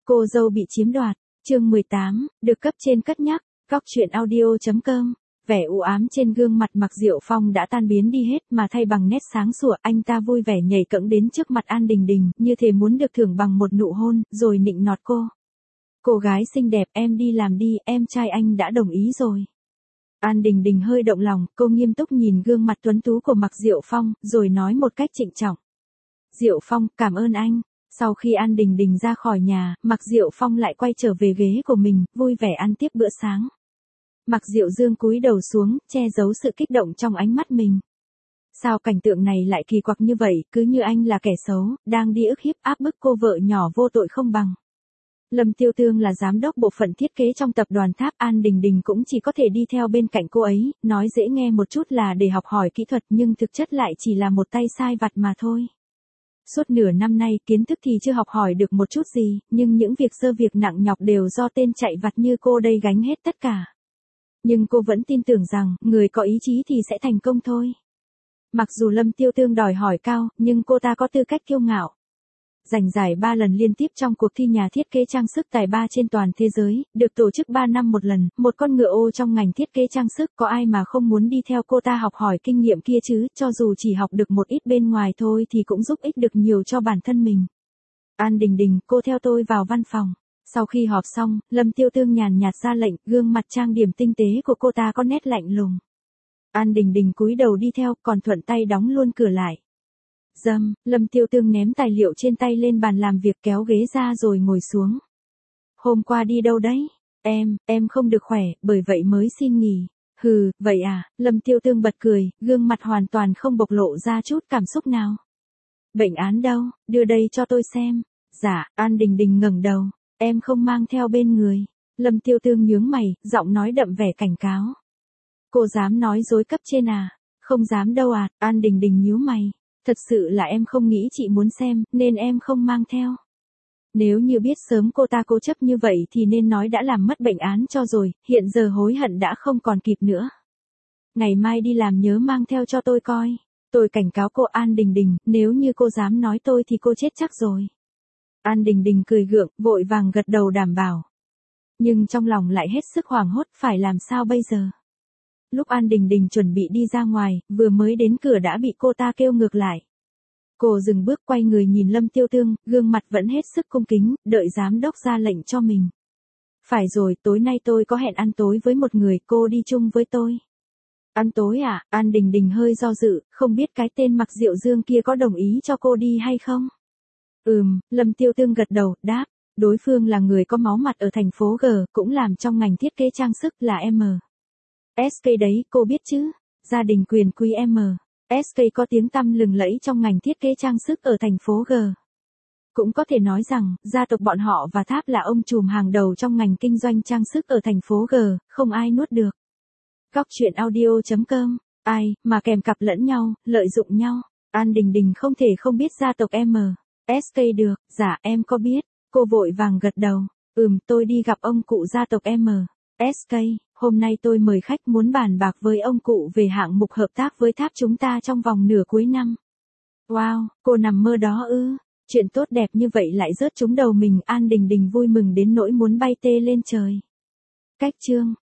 Cô dâu bị chiếm đoạt, chương 18, được cấp trên cất nhắc, góc truyện audio.com. Vẻ u ám trên gương mặt Mạc Diệu Phong đã tan biến đi hết mà thay bằng nét sáng sủa, anh ta vui vẻ nhảy cẫng đến trước mặt An Đình Đình, như thể muốn được thưởng bằng một nụ hôn, rồi nịnh nọt cô. Cô gái xinh đẹp, em đi làm đi, em trai anh đã đồng ý rồi. An Đình Đình hơi động lòng, cô nghiêm túc nhìn gương mặt tuấn tú của Mạc Diệu Phong, rồi nói một cách trịnh trọng. Diệu Phong, cảm ơn anh. Sau khi An Đình Đình ra khỏi nhà, Mạc Diệu Phong lại quay trở về ghế của mình, vui vẻ ăn tiếp bữa sáng. Mạc Diệu Dương cúi đầu xuống, che giấu sự kích động trong ánh mắt mình. Sao cảnh tượng này lại kỳ quặc như vậy, cứ như anh là kẻ xấu, đang đi ức hiếp áp bức cô vợ nhỏ vô tội không bằng. Lâm Tiêu Tương là giám đốc bộ phận thiết kế trong tập đoàn Tháp, An Đình Đình cũng chỉ có thể đi theo bên cạnh cô ấy, nói dễ nghe một chút là để học hỏi kỹ thuật nhưng thực chất lại chỉ là một tay sai vặt mà thôi. Suốt nửa năm nay kiến thức thì chưa học hỏi được một chút gì, nhưng những việc sơ việc nặng nhọc đều do tên chạy vặt như cô đây gánh hết tất cả. Nhưng cô vẫn tin tưởng rằng, người có ý chí thì sẽ thành công thôi. Mặc dù Lâm Tiêu Tương đòi hỏi cao, nhưng cô ta có tư cách kiêu ngạo. Giành giải 3 lần liên tiếp trong cuộc thi nhà thiết kế trang sức tài ba trên toàn thế giới, được tổ chức 3 năm một lần, một con ngựa ô trong ngành thiết kế trang sức, có ai mà không muốn đi theo cô ta học hỏi kinh nghiệm kia chứ, cho dù chỉ học được một ít bên ngoài thôi thì cũng giúp ích được nhiều cho bản thân mình. An Đình Đình, cô theo tôi vào văn phòng. Sau khi họp xong, Lâm Tiêu Tương nhàn nhạt ra lệnh, gương mặt trang điểm tinh tế của cô ta có nét lạnh lùng. An Đình Đình cúi đầu đi theo, còn thuận tay đóng luôn cửa lại. Lâm Tiêu Tương ném tài liệu trên tay lên bàn làm việc, kéo ghế ra rồi ngồi xuống. Hôm qua đi đâu đấy? Em không được khỏe, bởi vậy mới xin nghỉ. Hừ, vậy à? Lâm Tiêu Tương bật cười, gương mặt hoàn toàn không bộc lộ ra chút cảm xúc nào. Bệnh án đâu, đưa đây cho tôi xem. Dạ, An Đình Đình ngẩng đầu. Em không mang theo bên người. Lâm Tiêu Tương nhướng mày, giọng nói đậm vẻ cảnh cáo. Cô dám nói dối cấp trên à? Không dám đâu à? An Đình Đình nhíu mày. Thật sự là em không nghĩ chị muốn xem, nên em không mang theo. Nếu như biết sớm cô ta cố chấp như vậy thì nên nói đã làm mất bệnh án cho rồi, hiện giờ hối hận đã không còn kịp nữa. Ngày mai đi làm nhớ mang theo cho tôi coi. Tôi cảnh cáo cô An Đình Đình, nếu như cô dám nói tôi thì cô chết chắc rồi. An Đình Đình cười gượng, vội vàng gật đầu đảm bảo. Nhưng trong lòng lại hết sức hoảng hốt, phải làm sao bây giờ? Lúc An Đình Đình chuẩn bị đi ra ngoài, vừa mới đến cửa đã bị cô ta kêu ngược lại. Cô dừng bước quay người nhìn Lâm Tiêu Tương, gương mặt vẫn hết sức cung kính, đợi giám đốc ra lệnh cho mình. Phải rồi, tối nay tôi có hẹn ăn tối với một người, cô đi chung với tôi. Ăn tối à? An Đình Đình hơi do dự, không biết cái tên Mạc Diệu Dương kia có đồng ý cho cô đi hay không? Lâm Tiêu Tương gật đầu, đáp. Đối phương là người có máu mặt ở thành phố G, cũng làm trong ngành thiết kế trang sức, là SK đấy, cô biết chứ? Gia đình quyền quý SK có tiếng tăm lừng lẫy trong ngành thiết kế trang sức ở thành phố G. Cũng có thể nói rằng, gia tộc bọn họ và Tháp là ông trùm hàng đầu trong ngành kinh doanh trang sức ở thành phố G, không ai nuốt được. Góc truyện audio.com, ai mà kèm cặp lẫn nhau, lợi dụng nhau. An Đình Đình không thể không biết gia tộc SK được. Dạ em có biết. Cô vội vàng gật đầu. Tôi đi gặp ông cụ gia tộc SK. Hôm nay tôi mời khách muốn bàn bạc với ông cụ về hạng mục hợp tác với Tháp chúng ta trong vòng nửa cuối năm. Wow, cô nằm mơ đó ư? Chuyện tốt đẹp như vậy lại rớt trúng đầu mình. An Đình Đình vui mừng đến nỗi muốn bay tê lên trời. Cách chương